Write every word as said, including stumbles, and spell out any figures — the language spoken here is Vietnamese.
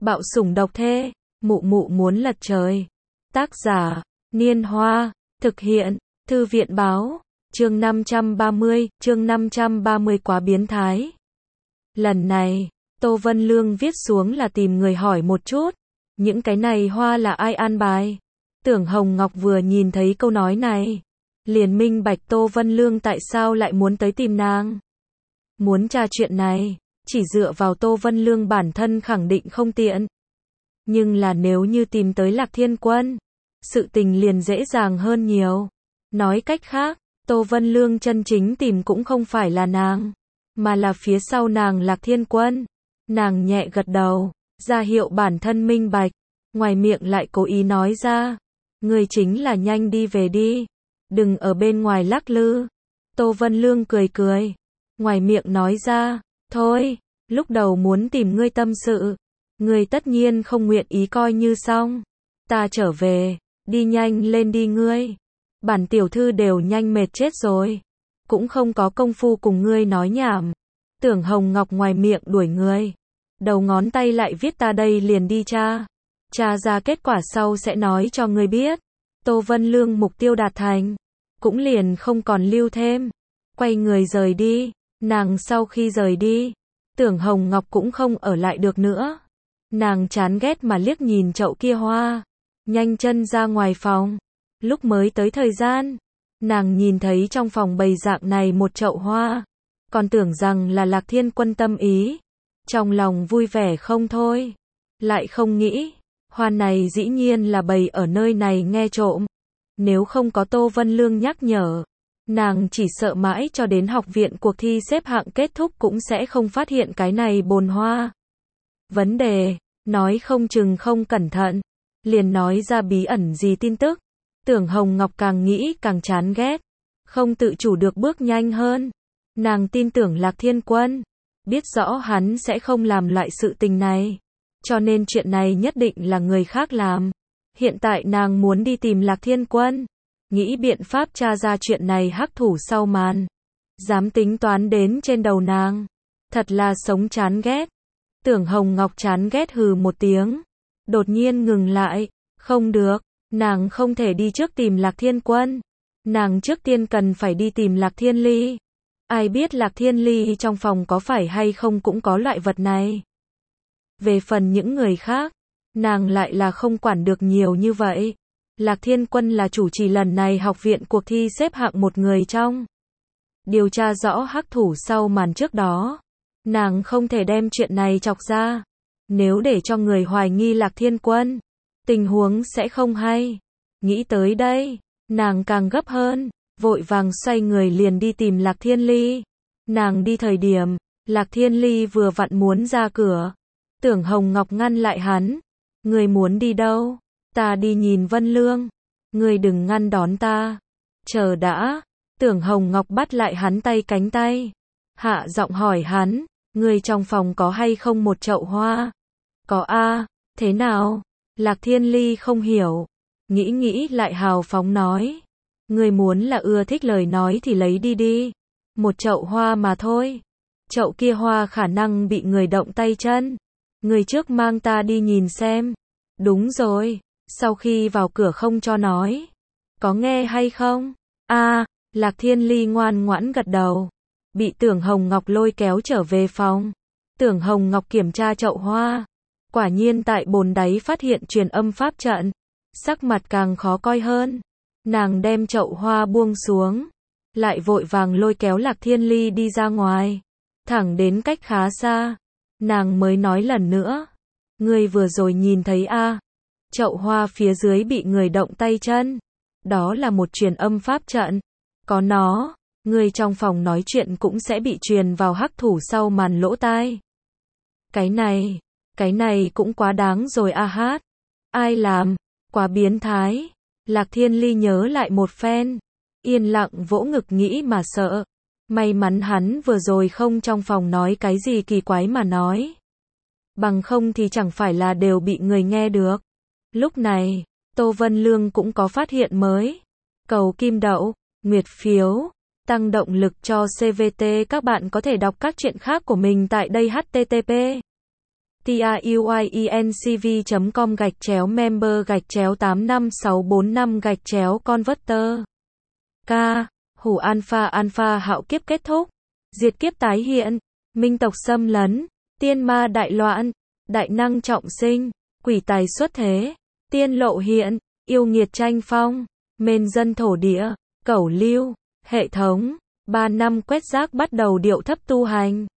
Bạo sủng độc thê, mụ mụ muốn lật trời. Tác giả, Niên Hoa, thực hiện, Thư viện báo, chương năm trăm ba mươi, chương năm trăm ba mươi quá biến thái. Lần này, Tô Vân Lương viết xuống là tìm người hỏi một chút, những cái này hoa là ai an bài. Tưởng Hồng Ngọc vừa nhìn thấy câu nói này, liền minh bạch Tô Vân Lương tại sao lại muốn tới tìm nàng. Muốn tra chuyện này, chỉ dựa vào Tô Vân Lương bản thân khẳng định không tiện. Nhưng là nếu như tìm tới Lạc Thiên Quân, sự tình liền dễ dàng hơn nhiều. Nói cách khác, Tô Vân Lương chân chính tìm cũng không phải là nàng, mà là phía sau nàng Lạc Thiên Quân. Nàng nhẹ gật đầu, ra hiệu bản thân minh bạch, ngoài miệng lại cố ý nói ra, người chính là nhanh đi về đi, đừng ở bên ngoài lắc lư. Tô Vân Lương cười cười, ngoài miệng nói ra, thôi, lúc đầu muốn tìm ngươi tâm sự, ngươi tất nhiên không nguyện ý coi như xong. Ta trở về, đi nhanh lên đi ngươi. Bản tiểu thư đều nhanh mệt chết rồi, cũng không có công phu cùng ngươi nói nhảm. Tưởng Hồng Ngọc ngoài miệng đuổi người, đầu ngón tay lại viết ta đây liền đi tra. Tra ra kết quả sau sẽ nói cho ngươi biết. Tô Vân Lương mục tiêu đạt thành, cũng liền không còn lưu thêm, quay người rời đi. Nàng sau khi rời đi, Tưởng Hồng Ngọc cũng không ở lại được nữa. Nàng chán ghét mà liếc nhìn chậu kia hoa, nhanh chân ra ngoài phòng. Lúc mới tới thời gian, nàng nhìn thấy trong phòng bày dạng này một chậu hoa, còn tưởng rằng là Lạc Thiên Quân tâm ý, trong lòng vui vẻ không thôi. Lại không nghĩ, hoa này dĩ nhiên là bày ở nơi này nghe trộm. Nếu không có Tô Vân Lương nhắc nhở, nàng chỉ sợ mãi cho đến học viện cuộc thi xếp hạng kết thúc cũng sẽ không phát hiện cái này bồn hoa. Vấn đề, nói không chừng không cẩn thận, liền nói ra bí ẩn gì tin tức. Tưởng Hồng Ngọc càng nghĩ càng chán ghét, không tự chủ được bước nhanh hơn. Nàng tin tưởng Lạc Thiên Quân, biết rõ hắn sẽ không làm loại sự tình này, cho nên chuyện này nhất định là người khác làm. Hiện tại nàng muốn đi tìm Lạc Thiên Quân, nghĩ biện pháp tra ra chuyện này hắc thủ sau màn. Dám tính toán đến trên đầu nàng, thật là sống chán ghét. Tưởng Hồng Ngọc chán ghét hừ một tiếng, đột nhiên ngừng lại, không được, nàng không thể đi trước tìm Lạc Thiên Quân. Nàng trước tiên cần phải đi tìm Lạc Thiên Ly. Ai biết Lạc Thiên Ly trong phòng có phải hay không cũng có loại vật này. Về phần những người khác, nàng lại là không quản được nhiều như vậy. Lạc Thiên Quân là chủ trì lần này học viện cuộc thi xếp hạng một người trong. Điều tra rõ hắc thủ sau màn trước đó, nàng không thể đem chuyện này chọc ra. Nếu để cho người hoài nghi Lạc Thiên Quân, tình huống sẽ không hay. Nghĩ tới đây, nàng càng gấp hơn, vội vàng xoay người liền đi tìm Lạc Thiên Ly. Nàng đi thời điểm, Lạc Thiên Ly vừa vặn muốn ra cửa. Tưởng Hồng Ngọc ngăn lại hắn. Người muốn đi đâu? Ta đi nhìn Vân Lương. Người đừng ngăn đón ta. Chờ đã. Tưởng Hồng Ngọc bắt lại hắn tay cánh tay. Hạ giọng hỏi hắn, người trong phòng có hay không một chậu hoa? Có a, thế nào? Lạc Thiên Ly không hiểu. Nghĩ nghĩ lại hào phóng nói. Người muốn là ưa thích lời nói thì lấy đi đi. Một chậu hoa mà thôi. Chậu kia hoa khả năng bị người động tay chân. Người trước mang ta đi nhìn xem. Đúng rồi, sau khi vào cửa không cho nói. Có nghe hay không? A, Lạc Thiên Ly ngoan ngoãn gật đầu. Bị Tưởng Hồng Ngọc lôi kéo trở về phòng. Tưởng Hồng Ngọc kiểm tra chậu hoa. Quả nhiên tại bồn đáy phát hiện truyền âm pháp trận. Sắc mặt càng khó coi hơn. Nàng đem chậu hoa buông xuống, lại vội vàng lôi kéo Lạc Thiên Ly đi ra ngoài. Thẳng đến cách khá xa, nàng mới nói lần nữa. Ngươi vừa rồi nhìn thấy a, à, chậu hoa phía dưới bị người động tay chân. Đó là một truyền âm pháp trận. Có nó, ngươi trong phòng nói chuyện cũng sẽ bị truyền vào hắc thủ sau màn lỗ tai. Cái này, cái này cũng quá đáng rồi a hát. Ai làm? Quá biến thái. Lạc Thiên Ly nhớ lại một phen, yên lặng vỗ ngực nghĩ mà sợ. May mắn hắn vừa rồi không trong phòng nói cái gì kỳ quái mà nói. Bằng không thì chẳng phải là đều bị người nghe được. Lúc này, Tô Vân Lương cũng có phát hiện mới. Cầu kim đậu, nguyệt phiếu, tăng động lực cho xê vê tê. Các bạn có thể đọc các truyện khác của mình tại đây. H T T P tiuyencv chấm com gạch chéo member gạch chéo tám năm sáu bốn năm gạch chéo converter. K. Hủ alpha alpha hạo kiếp kết thúc. Diệt kiếp tái hiện. Minh tộc xâm lấn. Tiên ma đại loạn. Đại năng trọng sinh. Quỷ tài xuất thế. Tiên lộ hiện. Yêu nghiệt tranh phong. Mền dân thổ địa. Cẩu lưu. Hệ thống. Ba năm quét rác bắt đầu điệu thấp tu hành.